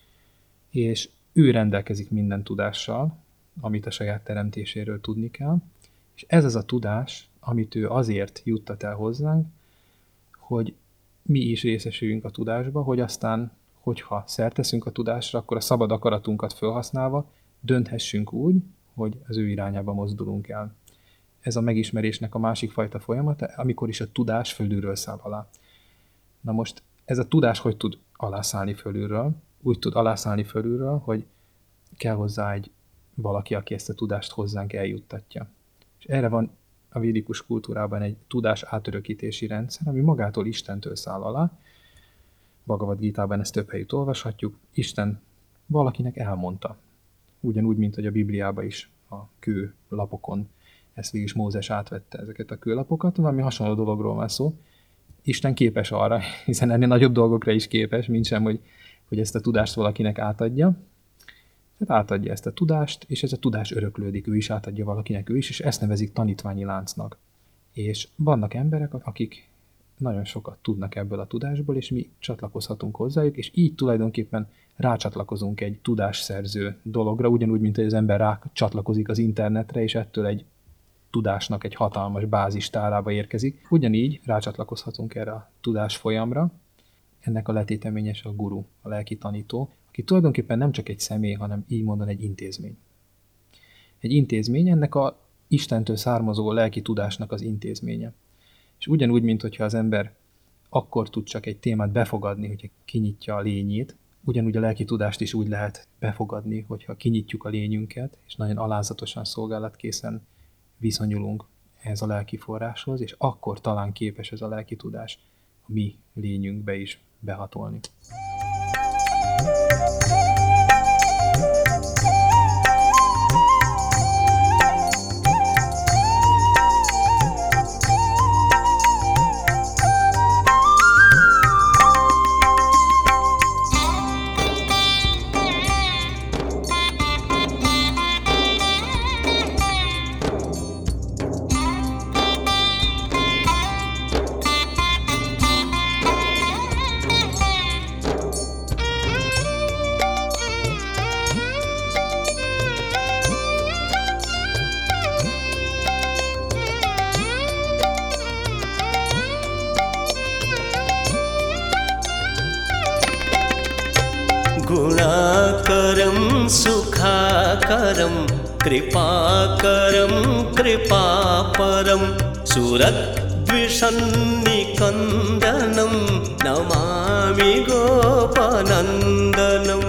és ő rendelkezik minden tudással, amit a saját teremtéséről tudni kell, és ez az a tudás, amit ő azért juttat el hozzánk, hogy mi is részesüljünk a tudásba, hogy aztán, hogyha szert teszünk a tudásra, akkor a szabad akaratunkat felhasználva dönthessünk úgy, hogy az ő irányába mozdulunk el. Ez a megismerésnek a másik fajta folyamata, amikor is a tudás fölülről száll alá. Na most ez a tudás hogy tud alászállni fölülről? úgy tud alászállni fölülről, hogy kell hozzá valaki, aki ezt a tudást hozzánk eljuttatja. És erre van a védikus kultúrában egy tudás átörökítési rendszer, ami magától Istentől száll alá. Bhagavad Gítában ezt több helyütt olvashatjuk. Isten valakinek elmondta. Ugyanúgy, mint hogy a Bibliában is a kőlapokon ezt végig is Mózes átvette ezeket a kőlapokat, valami hasonló dologról van szó. Isten képes arra, hiszen ennél nagyobb dolgokra is képes, mint sem, hogy ezt a tudást valakinek átadja. Tehát átadja ezt a tudást, és ez a tudás öröklődik, ő is átadja valakinek, ő is, és ezt nevezik tanítványi láncnak. És vannak emberek, akik nagyon sokat tudnak ebből a tudásból, és mi csatlakozhatunk hozzájuk, és így tulajdonképpen rácsatlakozunk egy tudásszerző dologra, ugyanúgy, mint hogy az ember rácsatlakozik az internetre, és ettől egy tudásnak egy hatalmas bázistárába érkezik. Ugyanígy rácsatlakozhatunk erre a tudás folyamra. Ennek a letéteményes a guru, a lelki tanító, aki tulajdonképpen nem csak egy személy, hanem így mondom egy intézmény. Egy intézmény ennek a Istentől származó lelki tudásnak az intézménye. És ugyanúgy, mint hogyha az ember akkor tud csak egy témát befogadni, hogyha kinyitja a lényét, ugyanúgy a lelki tudást is úgy lehet befogadni, hogyha kinyitjuk a lényünket, és nagyon alázatosan, szolgálatkészen viszonyulunk ehhez a lelki forráshoz, és akkor talán képes ez a lelki tudás a mi lényünkbe is behatolni. गुणाकरं सुखाकरं कृपाकरं कृपापरं सुरद्विषन्निकन्दनं नमामि गोपनन्दनम्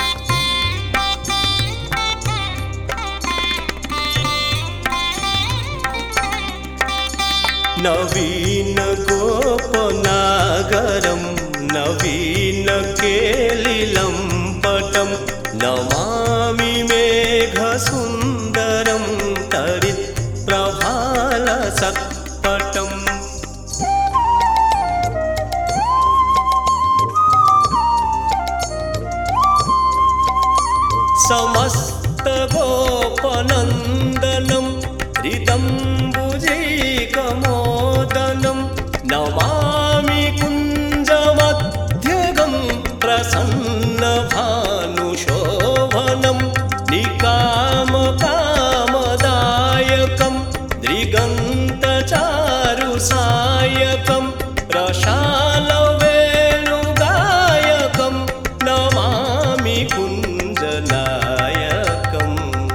नवीनगोपनागरं नवीनकेलिलम्पटं नमामि मेघसुन्दरं तरित्प्रभालसत्पटम् समस्तगोपनन्दनं हृदम्बुजीकमोदनं नमामि कुञ्जमध्यगं प्रसन्नभानुशोभनं निकामकामदायकं दृगन्तचारुसायकं प्रशालवेणुगायकं नमामि कुञ्जनायकम्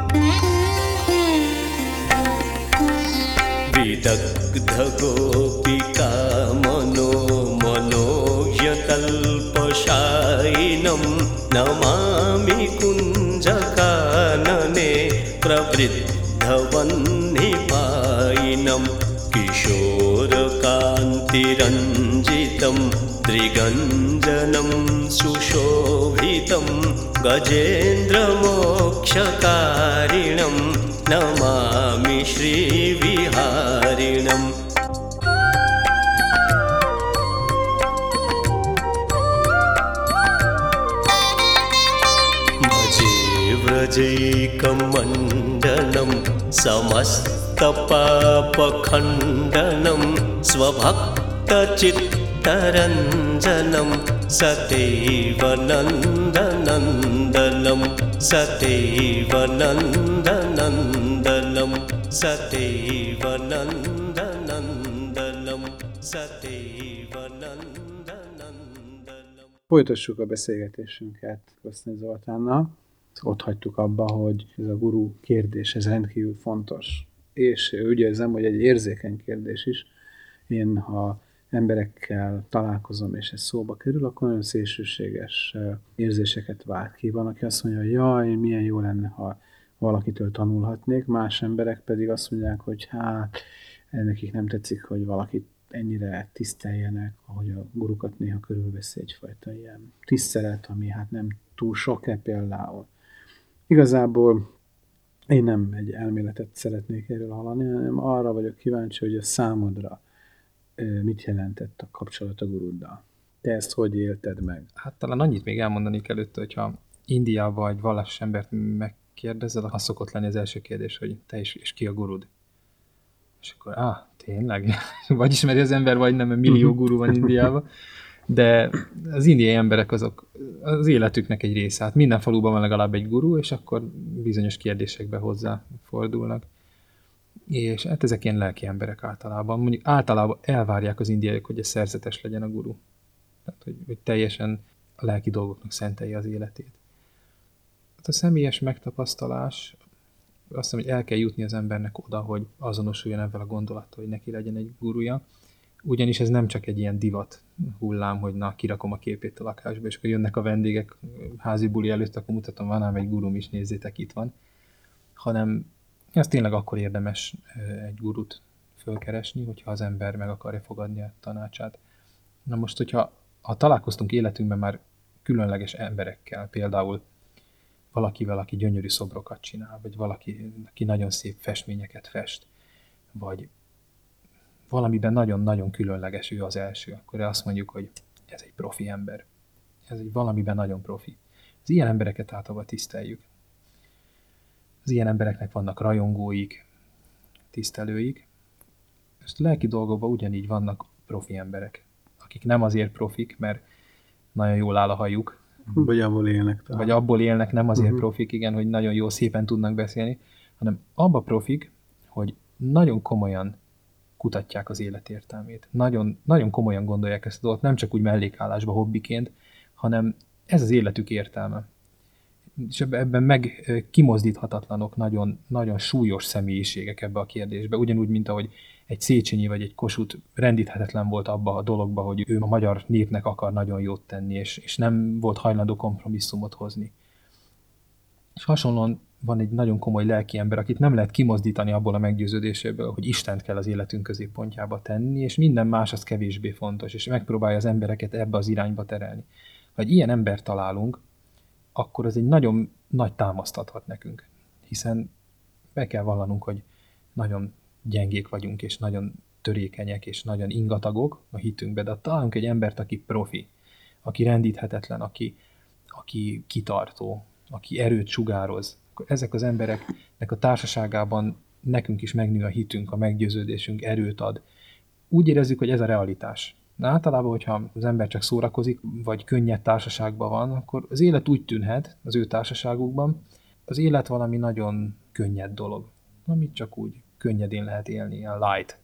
विदग्धगोपिका मनोयतल्पशायिनं नमामि कुञ्जकानने प्रवृद्धवह्निपायिनं किशोरकान्तिरञ्जितं त्रिगञ्जनं सुशोभितं गजेन्द्रमोक्षकारिणं नमामि श्रीविहारिणम् व्रजैकमण्डनं समस्तपापखण्डनं स्वभक्तचित्तरञ्जनं सदैव नन्दनन्दनं सदैव नन्दनन्दनं सदैव नन्दनन्दनं सदैव नन्दनन्दनं. Folytassuk a beszélgetésünket Kosztné Zoltánnal. Ott hagytuk abba, hogy ez a guru kérdés, ez rendkívül fontos. És úgy érzem, hogy egy érzékeny kérdés is. Én, ha emberekkel találkozom, és ez szóba kerül, akkor nagyon szélsőséges érzéseket vált ki. Van, aki azt mondja, hogy jaj, milyen jó lenne, ha valakitől tanulhatnék, más emberek pedig azt mondják, hogy hát nekik nem tetszik, hogy valakit ennyire tiszteljenek, ahogy a gurukat néha körülveszi egyfajta ilyen tisztelet, ami hát nem túl sok-e például. Igazából én nem egy elméletet szeretnék erről hallani, hanem arra vagyok kíváncsi, hogy a számodra mit jelentett a kapcsolat a guruddal. Te ezt hogy élted meg? Hát talán annyit még elmondanék előtte, hogyha Indiában egy vallásos embert megkérdezed, az szokott lenni az első kérdés, hogy te is, és ki a gurud? És akkor, tényleg? Vagy ismeri az ember, vagy nem, mert millió guru van Indiában. De az indiai emberek azok az életüknek egy része. Hát minden faluban van legalább egy guru, és akkor bizonyos kérdésekbe hozzá fordulnak. És hát ezek ilyen lelki emberek általában. Mondjuk általában elvárják az indiaiak, hogy ez szerzetes legyen a guru. Tehát, hogy teljesen a lelki dolgoknak szentelje az életét. Hát a személyes megtapasztalás, azt hiszem, hogy el kell jutni az embernek oda, hogy azonosuljon ebben a gondolattal, hogy neki legyen egy guruja. Ugyanis ez nem csak egy ilyen divat hullám, hogy na, kirakom a képét a lakásba, és akkor jönnek a vendégek házi buli előtt, akkor mutatom, van ám egy gurum is, nézzétek, itt van. Hanem ez tényleg akkor érdemes egy gurut fölkeresni, hogyha az ember meg akarja fogadni a tanácsát. Na most, hogyha találkoztunk életünkben már különleges emberekkel, például valakivel, aki gyönyörű szobrokat csinál, vagy valaki, aki nagyon szép festményeket fest, vagy valamiben nagyon-nagyon különleges, ő az első, akkor azt mondjuk, hogy ez egy profi ember. Ez egy valamiben nagyon profi. Az ilyen embereket általában tiszteljük. Az ilyen embereknek vannak rajongóik, tisztelőik. És lelki dolgokban ugyanígy vannak profi emberek, akik nem azért profik, mert nagyon jól áll a hajuk. Vagy abból élnek. Vagy abból élnek, nem azért profik, igen, hogy nagyon jól, szépen tudnak beszélni, hanem abba profik, hogy nagyon komolyan kutatják az élet értelmét. Nagyon, nagyon komolyan gondolják ezt a dolgot, nem csak úgy mellékállásba, hobbiként, hanem ez az életük értelme. És ebben meg kimozdíthatatlanok nagyon, nagyon súlyos személyiségek ebbe a kérdésbe. Ugyanúgy, mint ahogy egy Széchenyi vagy egy Kossuth rendíthetetlen volt abba a dologba, hogy ő a magyar népnek akar nagyon jót tenni, és nem volt hajlandó kompromisszumot hozni. És hasonlóan van egy nagyon komoly lelki ember, akit nem lehet kimozdítani abból a meggyőződéséből, hogy Istent kell az életünk középpontjába tenni, és minden más az kevésbé fontos, és megpróbálja az embereket ebbe az irányba terelni. Ha egy ilyen embert találunk, akkor ez egy nagyon nagy támaszt adhat nekünk. Hiszen be kell vallanunk, hogy nagyon gyengék vagyunk, és nagyon törékenyek, és nagyon ingatagok a hitünkbe, de találunk egy embert, aki profi, aki rendíthetetlen, aki kitartó, aki erőt sugároz. Ezek az embereknek a társaságában nekünk is megnő a hitünk, a meggyőződésünk, erőt ad. Úgy érezzük, hogy ez a realitás. De általában, hogyha az ember csak szórakozik, vagy könnyed társaságban van, akkor az élet úgy tűnhet az ő társaságukban, az élet valami nagyon könnyed dolog, amit csak úgy könnyedén lehet élni, ilyen light.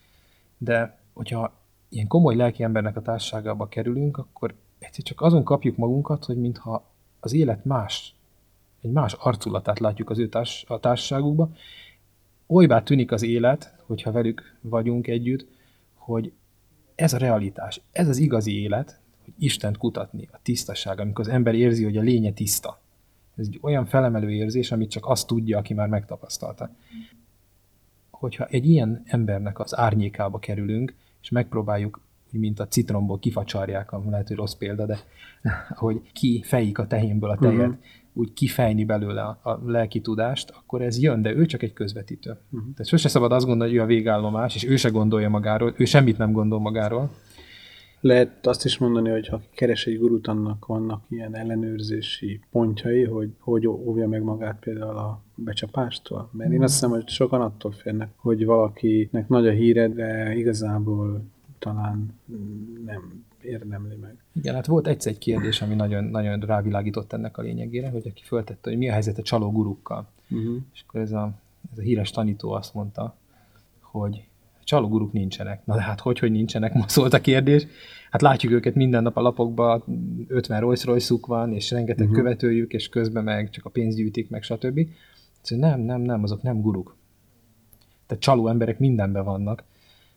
De hogyha ilyen komoly lelki embernek a társaságába kerülünk, akkor egyszer csak azon kapjuk magunkat, hogy mintha az élet egy más arculatát látjuk az ő társaságukba. Olybá tűnik az élet, hogyha velük vagyunk együtt, hogy ez a realitás, ez az igazi élet, hogy Istent kutatni, a tisztaság, amikor az ember érzi, hogy a lénye tiszta. Ez egy olyan felemelő érzés, amit csak azt tudja, aki már megtapasztalta. Hogyha egy ilyen embernek az árnyékába kerülünk, és megpróbáljuk, úgy mint a citromból kifacsarják, lehet, hogy rossz példa, de hogy kifejik a tehénből a tejet, úgy kifejni belőle a lelki tudást, akkor ez jön, de ő csak egy közvetítő. Tehát sose szabad azt gondolni, hogy ő a végállomás, és ő se gondolja magáról, ő semmit nem gondol magáról. Lehet azt is mondani, hogy ha keres egy gurut, annak vannak ilyen ellenőrzési pontjai, hogy óvja meg magát például a becsapástól. Mert én azt hiszem, hogy sokan attól félnek, hogy valakinek nagy a híre, de igazából talán nem érdemli meg. Igen, hát volt egyszer egy kérdés, ami nagyon, nagyon rávilágított ennek a lényegére, hogy aki föltette, hogy mi a helyzet a csaló gurukkal. És akkor ez a híres tanító azt mondta, hogy csaló guruk nincsenek. Na de hát hogy nincsenek, ma szólt a kérdés. Hát látjuk őket minden nap a lapokban, 50 Rolls-Royce-uk van, és rengeteg követőjük, és közben meg csak a pénzt gyűjtik, meg stb. Szóval nem, azok nem guruk. Tehát csaló emberek mindenben vannak.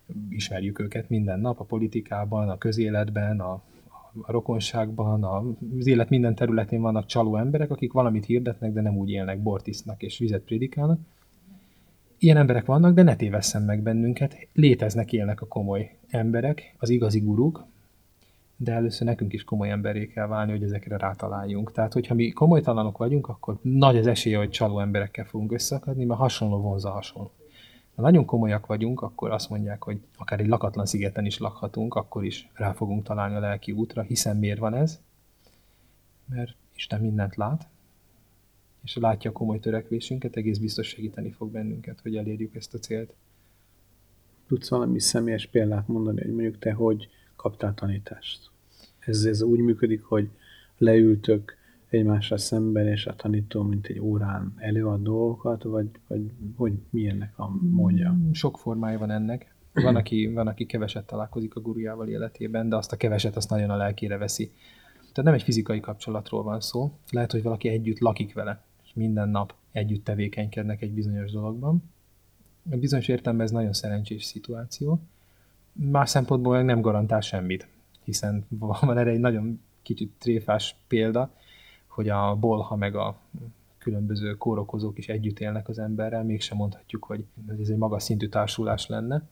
ismerjük őket minden nap a politikában, a közéletben, a rokonságban, az élet minden területén vannak csaló emberek, akik valamit hirdetnek, de nem úgy élnek, bort isznak és vizet prédikálnak. Ilyen emberek vannak, de ne tévesszen meg bennünket. Léteznek, élnek a komoly emberek, az igazi guruk, de először nekünk is komoly emberré kell válni, hogy ezekre rátaláljunk. Tehát, hogyha mi komolytalanok vagyunk, akkor nagy az esélye, hogy csaló emberekkel fogunk összeakadni, mert hasonló vonza hasonló. Ha nagyon komolyak vagyunk, akkor azt mondják, hogy akár egy lakatlan szigeten is lakhatunk, akkor is rá fogunk találni a lelki útra, hiszen miért van ez? Mert Isten mindent lát, és látja a komoly törekvésünket, egész biztos segíteni fog bennünket, hogy elérjük ezt a célt. Tudsz valami személyes példát mondani, hogy mondjuk te hogy kaptál tanítást? Ez úgy működik, hogy leültök egymással szemben, és a tanító, mint egy órán előad dolgokat, vagy hogy mi ennek a módja? Sok formája van ennek. Van, aki keveset találkozik a gurujával életében, de azt a keveset azt nagyon a lelkére veszi. Tehát nem egy fizikai kapcsolatról van szó. Lehet, hogy valaki együtt lakik vele, és minden nap együtt tevékenykednek egy bizonyos dologban. A bizonyos értelemben ez nagyon szerencsés szituáció. Más szempontból nem garantál semmit, hiszen van erre egy nagyon kicsit tréfás példa, hogy a bolha meg a különböző kórokozók is együtt élnek az emberrel, mégsem mondhatjuk, hogy ez egy magas szintű társulás lenne.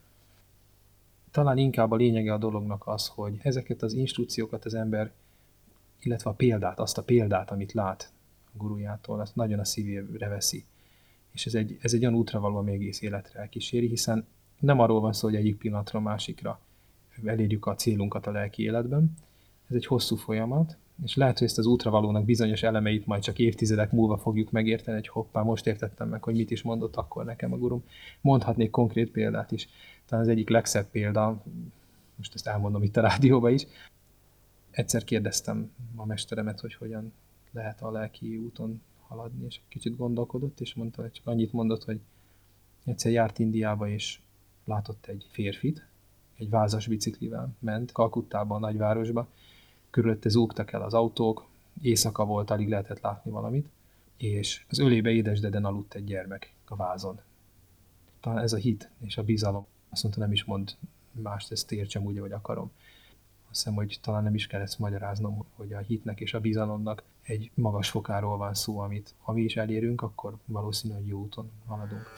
Talán inkább a lényege a dolognak az, hogy ezeket az instrukciókat az ember, illetve azt a példát, amit lát a gurujától, azt nagyon a szívére veszi. És ez egy olyan útra való, ami egész életre elkíséri, hiszen nem arról van szó, hogy egyik pillanatról másikra elérjük a célunkat a lelki életben. Ez egy hosszú folyamat, és lehet, hogy ezt az útravalónak bizonyos elemeit majd csak évtizedek múlva fogjuk megérteni, hogy hoppá, most értettem meg, hogy mit is mondott akkor nekem a gurum. Mondhatnék konkrét példát is. Talán az egyik legszebb példa, most ezt elmondom itt a rádióban is. Egyszer kérdeztem a mesteremet, hogy hogyan lehet a lelki úton haladni, és kicsit gondolkodott, és mondta, hogy csak annyit mondott, hogy egyszer járt Indiába, és látott egy férfit, egy vázas biciklivel ment Kalkuttában, a nagyvárosba, körülötte zúgtak el az autók, éjszaka volt, alig lehetett látni valamit, és az ölébe édesdeden aludt egy gyermek a vázon. Talán ez a hit és a bizalom. Azt mondta, nem is mond mást, ezt értsem úgy, ahogy akarom. Azt hiszem, hogy talán nem is kell ezt magyaráznom, hogy a hitnek és a bizalomnak egy magas fokáról van szó, amit ha mi is elérünk, akkor valószínűleg jó úton haladunk.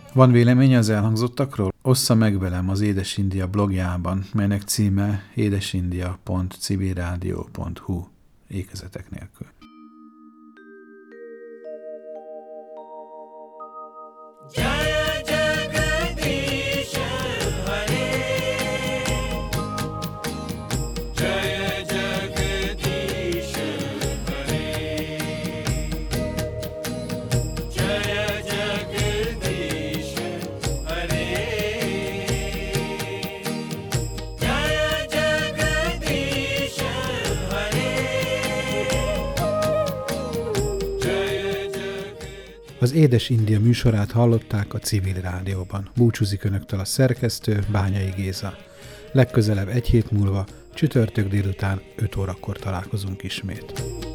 Van véleménye az elhangzottakról? Ossza meg velem az Édes India blogjában, melynek címe édesindia.civilradio.hu ékezetek nélkül. Az Édes India műsorát hallották a Civil Rádióban. Búcsúzik önöktől a szerkesztő, Bányai Géza. Legközelebb egy hét múlva, csütörtök délután 5 órakor találkozunk ismét.